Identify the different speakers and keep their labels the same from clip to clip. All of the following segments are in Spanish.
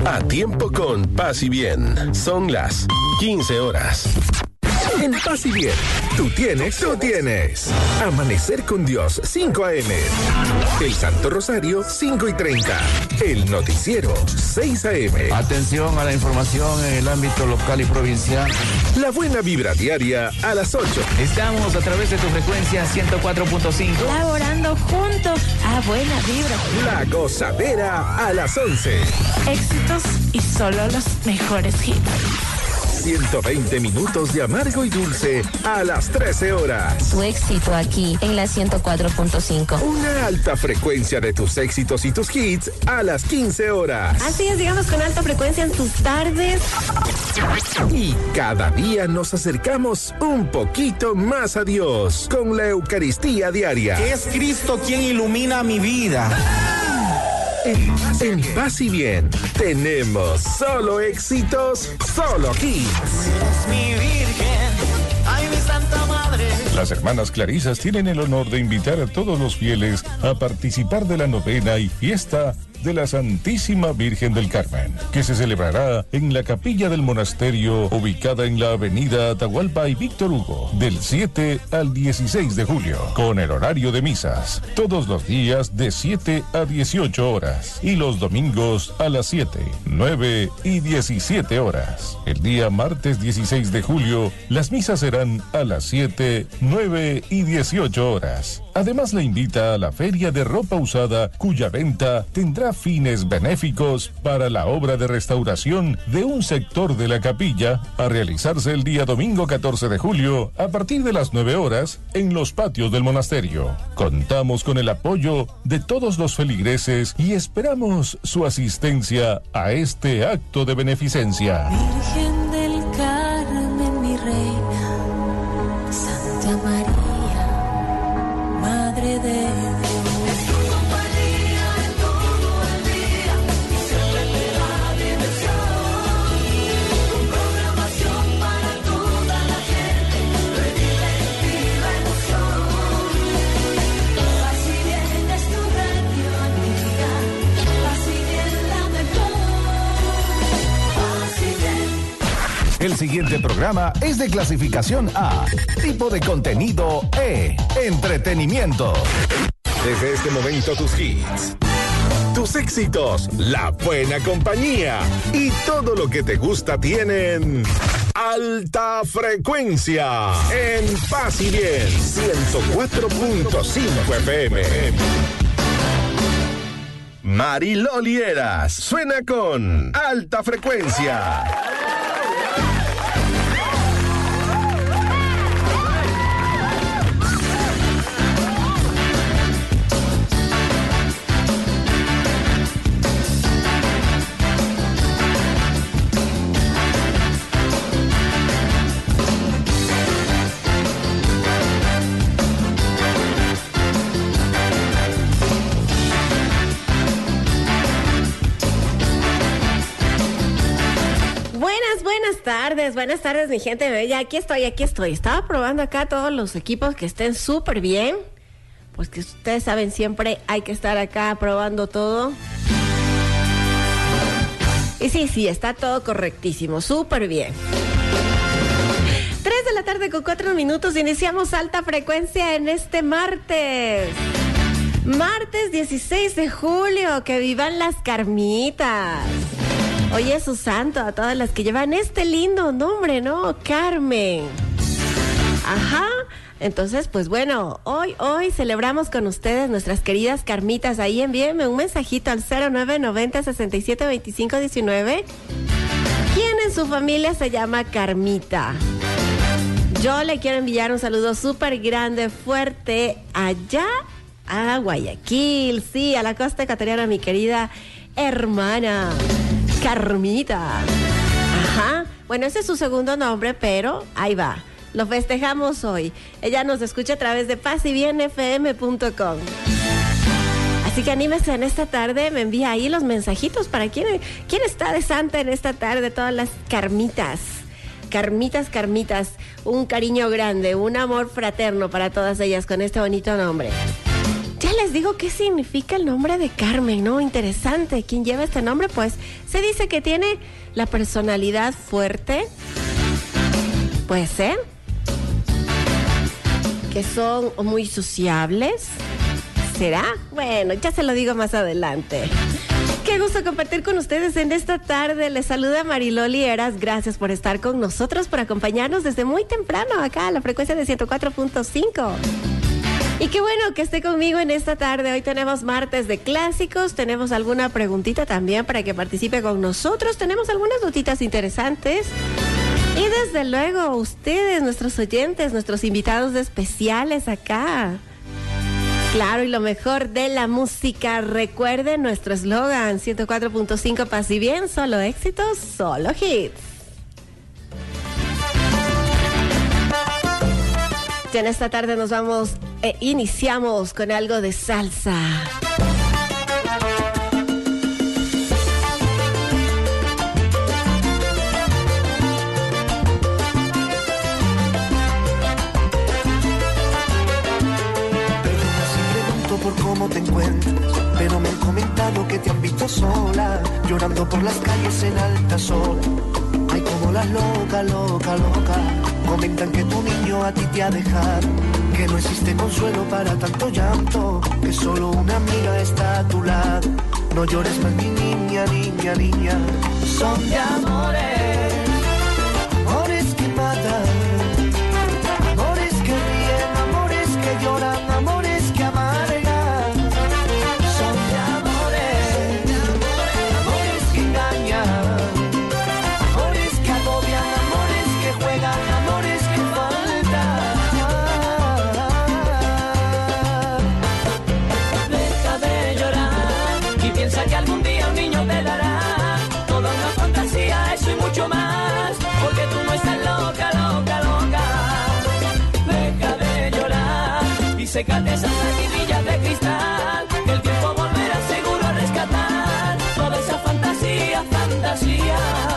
Speaker 1: A tiempo con Paz y Bien. Son las 15 horas. En Paz y Bien, tú tienes. Amanecer con Dios, 5 a.m. El Santo Rosario, 5:30. El Noticiero, 6 a.m.
Speaker 2: Atención a la información en el ámbito local y provincial.
Speaker 1: La Buena Vibra Diaria a las 8.
Speaker 3: Estamos a través de tu frecuencia 104.5.
Speaker 4: Laborando juntos a Buena Vibra.
Speaker 1: La Gozadera a las 11.
Speaker 4: Éxitos y solo los mejores hits.
Speaker 1: 120 minutos de amargo y dulce a las 13 horas.
Speaker 5: Tu éxito aquí en la 104.5.
Speaker 1: Una alta frecuencia de tus éxitos y tus hits a las 15 horas.
Speaker 4: Así es, llegamos con alta frecuencia en tus tardes.
Speaker 1: Y cada día nos acercamos un poquito más a Dios con la Eucaristía diaria.
Speaker 6: Es Cristo quien ilumina mi vida.
Speaker 1: En Paz y Bien, tenemos solo éxitos, solo hits.
Speaker 6: Mi Virgen, ay mi Santa Madre.
Speaker 7: Las hermanas Clarisas tienen el honor de invitar a todos los fieles a participar de la novena y fiesta de la Santísima Virgen del Carmen, que se celebrará en la capilla del monasterio ubicada en la avenida Atahualpa y Víctor Hugo, del 7 al 16 de julio, con el horario de misas, todos los días de 7 a 18 horas y los domingos a las 7, 9 y 17 horas. El día martes 16 de julio, las misas serán a las 7, 9 y 18 horas. Además, la invita a la Feria de Ropa Usada, cuya venta tendrá fines benéficos para la obra de restauración de un sector de la capilla, a realizarse el día domingo 14 de julio a partir de las 9 horas en los patios del monasterio. Contamos con el apoyo de todos los feligreses y esperamos su asistencia a este acto de beneficencia.
Speaker 5: Virgen del Carmen, mi reina, Santa María, Madre de
Speaker 8: El siguiente programa es de clasificación A, tipo de contenido E, entretenimiento.
Speaker 1: Desde este momento tus hits, tus éxitos, la buena compañía y todo lo que te gusta tienen alta frecuencia en Paz y Bien, 104.5 FM. Mariloli Eras suena con alta frecuencia.
Speaker 4: Buenas tardes, mi gente bella. Aquí estoy. Estaba probando acá todos los equipos que estén súper bien. Pues que ustedes saben, siempre hay que estar acá probando todo. Y sí, está todo correctísimo, súper bien. 3 de la tarde con 4 minutos. Iniciamos alta frecuencia en este martes. Martes 16 de julio. Que vivan las Carmitas. Hoy es su santo a todas las que llevan este lindo nombre, ¿no? Carmen. Ajá. Entonces, pues bueno, hoy celebramos con ustedes, nuestras queridas Carmitas. Ahí envíenme un mensajito al 0990-672519. ¿Quién en su familia se llama Carmita? Yo le quiero enviar un saludo súper grande, fuerte, allá a Guayaquil, sí, a la costa ecuatoriana, mi querida hermana Carmita. Ajá. Bueno, ese es su segundo nombre, pero ahí va. Lo festejamos hoy. Ella nos escucha a través de pasybienfm.com. Así que anímese en esta tarde, me envía ahí los mensajitos para quién está de santa en esta tarde, todas las Carmitas. Carmitas, un cariño grande, un amor fraterno para todas ellas con este bonito nombre. Ya les digo qué significa el nombre de Carmen, ¿no? Interesante. ¿Quién lleva este nombre? Pues se dice que tiene la personalidad fuerte. Puede ser. Que son muy sociables. ¿Será? Bueno, ya se lo digo más adelante. Qué gusto compartir con ustedes en esta tarde. Les saluda Mariloli Eras. Gracias por estar con nosotros, por acompañarnos desde muy temprano acá a la frecuencia de 104.5. Y qué bueno que esté conmigo en esta tarde. Hoy tenemos martes de clásicos. Tenemos alguna preguntita también para que participe con nosotros. Tenemos algunas notitas interesantes. Y desde luego ustedes, nuestros oyentes, nuestros invitados especiales acá. Claro, y lo mejor de la música. Recuerden nuestro eslogan 104.5 Paz y Bien, solo éxitos, solo hits. Ya en esta tarde nos vamos, iniciamos con algo de salsa.
Speaker 9: Por cómo te encuentras, pero me han comentado que te han visto sola, llorando por las calles en altas horas. Ay, como las loca, loca, loca. Comentan que tu niño a ti te ha dejado, que no existe consuelo para tanto llanto, que solo una amiga está a tu lado. No llores más, mi niña, niña, niña. Son de amores, amores que matan, amores que ríen, amores que lloran, amores que aman.
Speaker 6: Sécate esas lagrimillas de cristal, que el tiempo volverá seguro a rescatar toda esa fantasía, fantasía.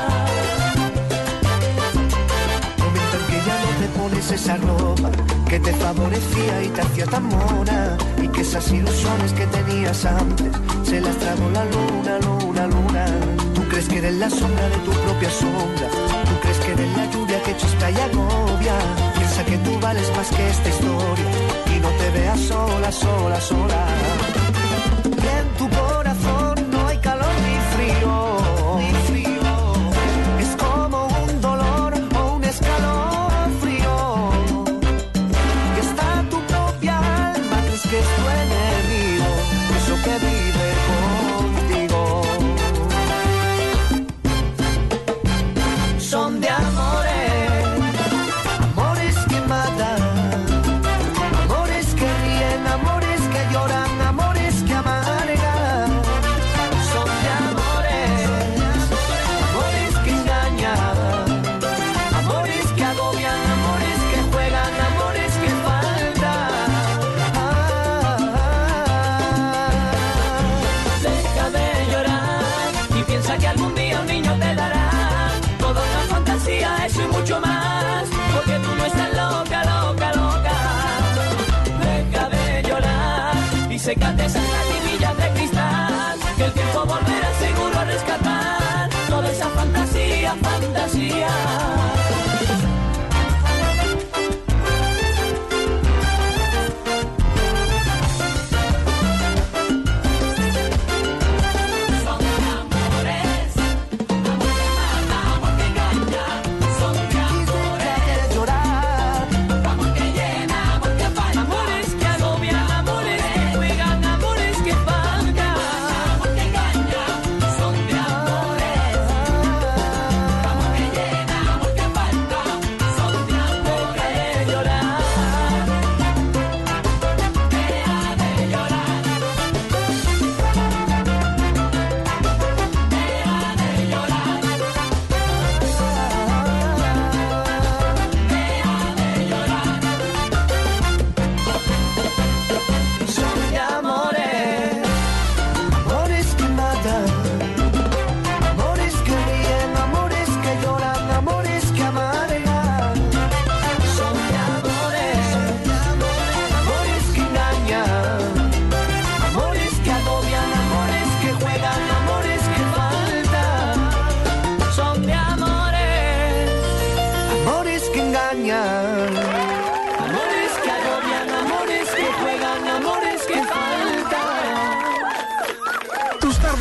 Speaker 9: Comentan que ya no te pones esa ropa que te favorecía y te hacía tan mona, y que esas ilusiones que tenías antes se las tragó la luna, luna, luna. Tú crees que eres la sombra de tu propia sombra, tú crees que eres la lluvia que chispa y agobia. Piensa que tú vales más que esta historia y no te veas sola, sola, sola. Que en tu corazón no hay calor ni frío, ni frío. Es como un dolor o un escalofrío. Y está tu propia alma, crees que es tu enemigo, eso que vive contigo. Son de amores. Amores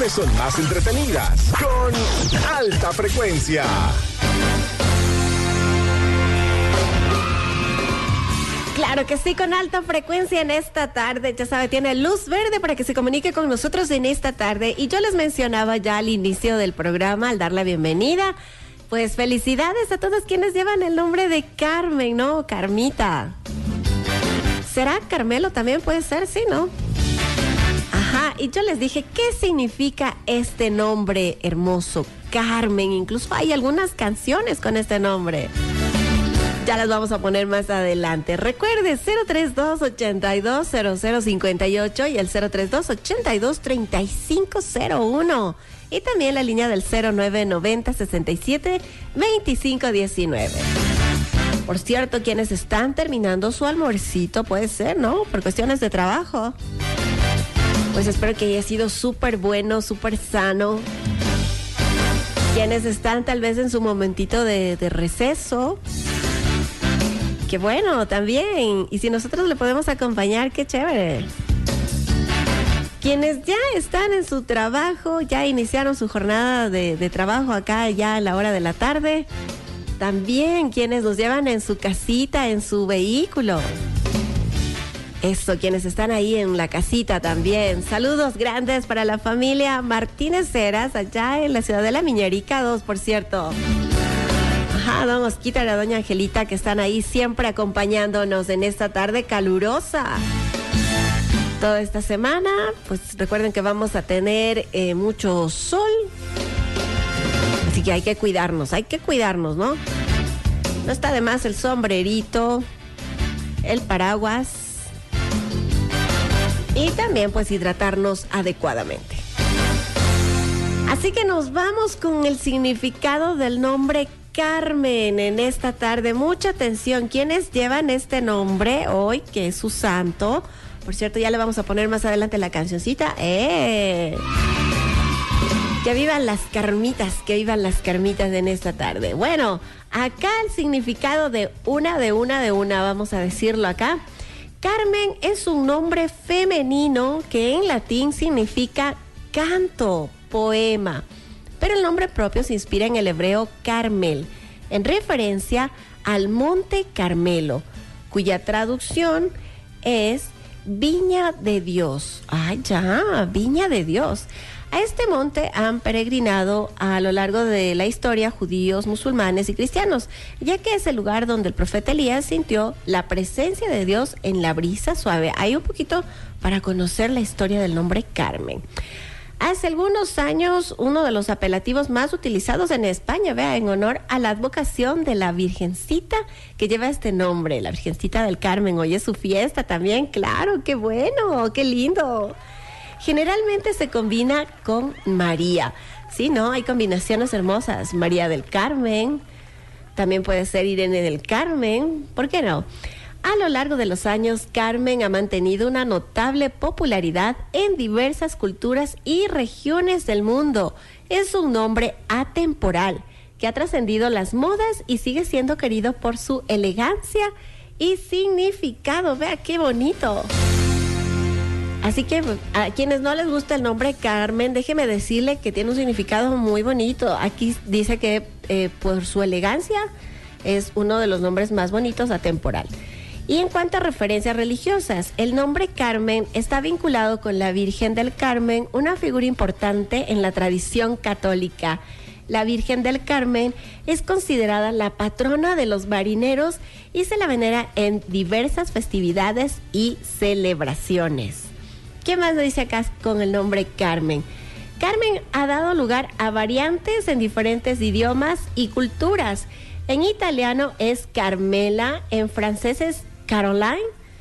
Speaker 1: tardes son más entretenidas con Alta Frecuencia.
Speaker 4: Claro que sí, con Alta Frecuencia en esta tarde. Ya sabe, tiene luz verde para que se comunique con nosotros en esta tarde. Y yo les mencionaba ya al inicio del programa, al dar la bienvenida, pues felicidades a todos quienes llevan el nombre de Carmen, ¿no? Carmita. ¿Será Carmelo también? Puede ser, sí, ¿no? Ajá, y yo les dije, ¿qué significa este nombre hermoso? Carmen, incluso hay algunas canciones con este nombre. Ya las vamos a poner más adelante. Recuerde, 032-820058 y el 032-823501. Y también la línea del 0990-67-2519. Por cierto, quienes están terminando su almuercito, puede ser, ¿no? Por cuestiones de trabajo. Pues espero que haya sido súper bueno, súper sano. Quienes están tal vez en su momentito de receso. Qué bueno, también. Y si nosotros le podemos acompañar, qué chévere. Quienes ya están en su trabajo, ya iniciaron su jornada de trabajo acá ya a la hora de la tarde. También quienes nos llevan en su casita, en su vehículo. Eso, quienes están ahí en la casita también. Saludos grandes para la familia Martínez Heras, allá en la ciudad de La Miñerica 2, por cierto. Ajá, don Osquita y la doña Angelita, que están ahí siempre acompañándonos en esta tarde calurosa. Toda esta semana, pues recuerden que vamos a tener mucho sol. Así que hay que cuidarnos, ¿no? No está de más el sombrerito, el paraguas y también pues hidratarnos adecuadamente. Así que nos vamos con el significado del nombre Carmen en esta tarde. Mucha atención, quienes llevan este nombre hoy, que es su santo. Por cierto, ya le vamos a poner más adelante la cancioncita. Que vivan las carmitas, en esta tarde. Bueno, acá el significado de una, vamos a decirlo acá. Carmen es un nombre femenino que en latín significa canto, poema. Pero el nombre propio se inspira en el hebreo Carmel, en referencia al Monte Carmelo, cuya traducción es Viña de Dios. Viña de Dios. A este monte han peregrinado a lo largo de la historia judíos, musulmanes y cristianos, ya que es el lugar donde el profeta Elías sintió la presencia de Dios en la brisa suave. Hay un poquito para conocer la historia del nombre Carmen. Hace algunos años, uno de los apelativos más utilizados en España, en honor a la advocación de la Virgencita que lleva este nombre, la Virgencita del Carmen. Hoy es su fiesta también, claro, qué bueno, qué lindo. Generalmente se combina con María, ¿sí? ¿No? Hay combinaciones hermosas. María del Carmen, también puede ser Irene del Carmen, ¿por qué no? A lo largo de los años, Carmen ha mantenido una notable popularidad en diversas culturas y regiones del mundo. Es un nombre atemporal que ha trascendido las modas y sigue siendo querido por su elegancia y significado. Vea qué bonito. Así que a quienes no les gusta el nombre Carmen, déjeme decirle que tiene un significado muy bonito. Aquí dice que por su elegancia es uno de los nombres más bonitos atemporal. Y en cuanto a referencias religiosas, el nombre Carmen está vinculado con la Virgen del Carmen, una figura importante en la tradición católica. La Virgen del Carmen es considerada la patrona de los marineros y se la venera en diversas festividades y celebraciones. ¿Qué más dice acá con el nombre Carmen? Carmen ha dado lugar a variantes en diferentes idiomas y culturas. En italiano es Carmela, en francés es Caroline,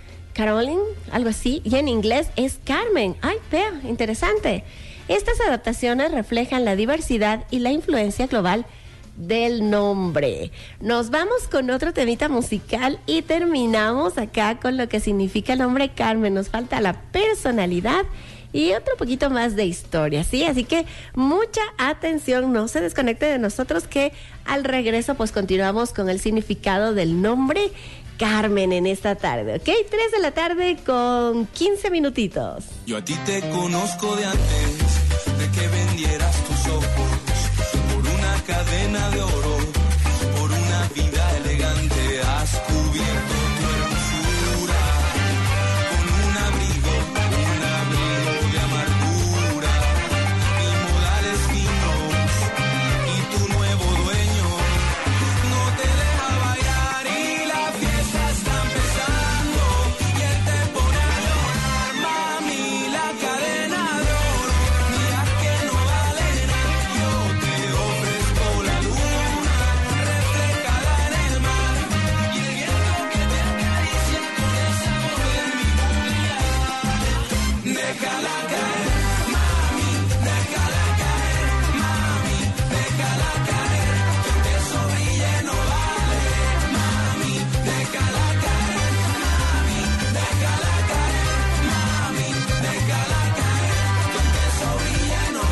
Speaker 4: algo así, y en inglés es Carmen. Ay, vea, interesante. Estas adaptaciones reflejan la diversidad y la influencia global del nombre. Nos vamos con otro temita musical y terminamos acá con lo que significa el nombre Carmen. Nos falta la personalidad y otro poquito más de historia, ¿sí? Así que mucha atención, no se desconecte de nosotros, que al regreso pues continuamos con el significado del nombre Carmen en esta tarde, ¿ok? 3 de la tarde con 15 minutitos.
Speaker 10: Yo a ti te conozco de antes, de que vieras tus ojos, por una cadena de oro, por una vida elegante, has cubierto tu hermosura con un abrigo de amargura y modales finos, y tu nuevo dueño no te deja bailar y la fiesta está empezando y él te pone a llorar, mami, la cadena de oro, mira que no vale nada, yo te ofrezco la luna reflejada en el mar y el viento que te acaricia con el sabor de mi cumbia. Déjala caer, mami, déjala caer, mami, déjala caer, que un beso brille no vale, mami, déjala caer, mami, déjala caer, mami, déjala caer, que un beso brille no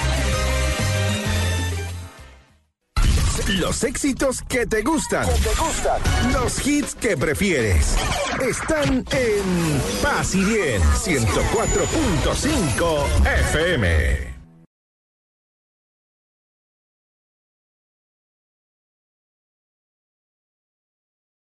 Speaker 10: vale.
Speaker 1: Los éxitos que te gustan. Los hits que prefieres. Están en Paz y Bien 104.5 FM.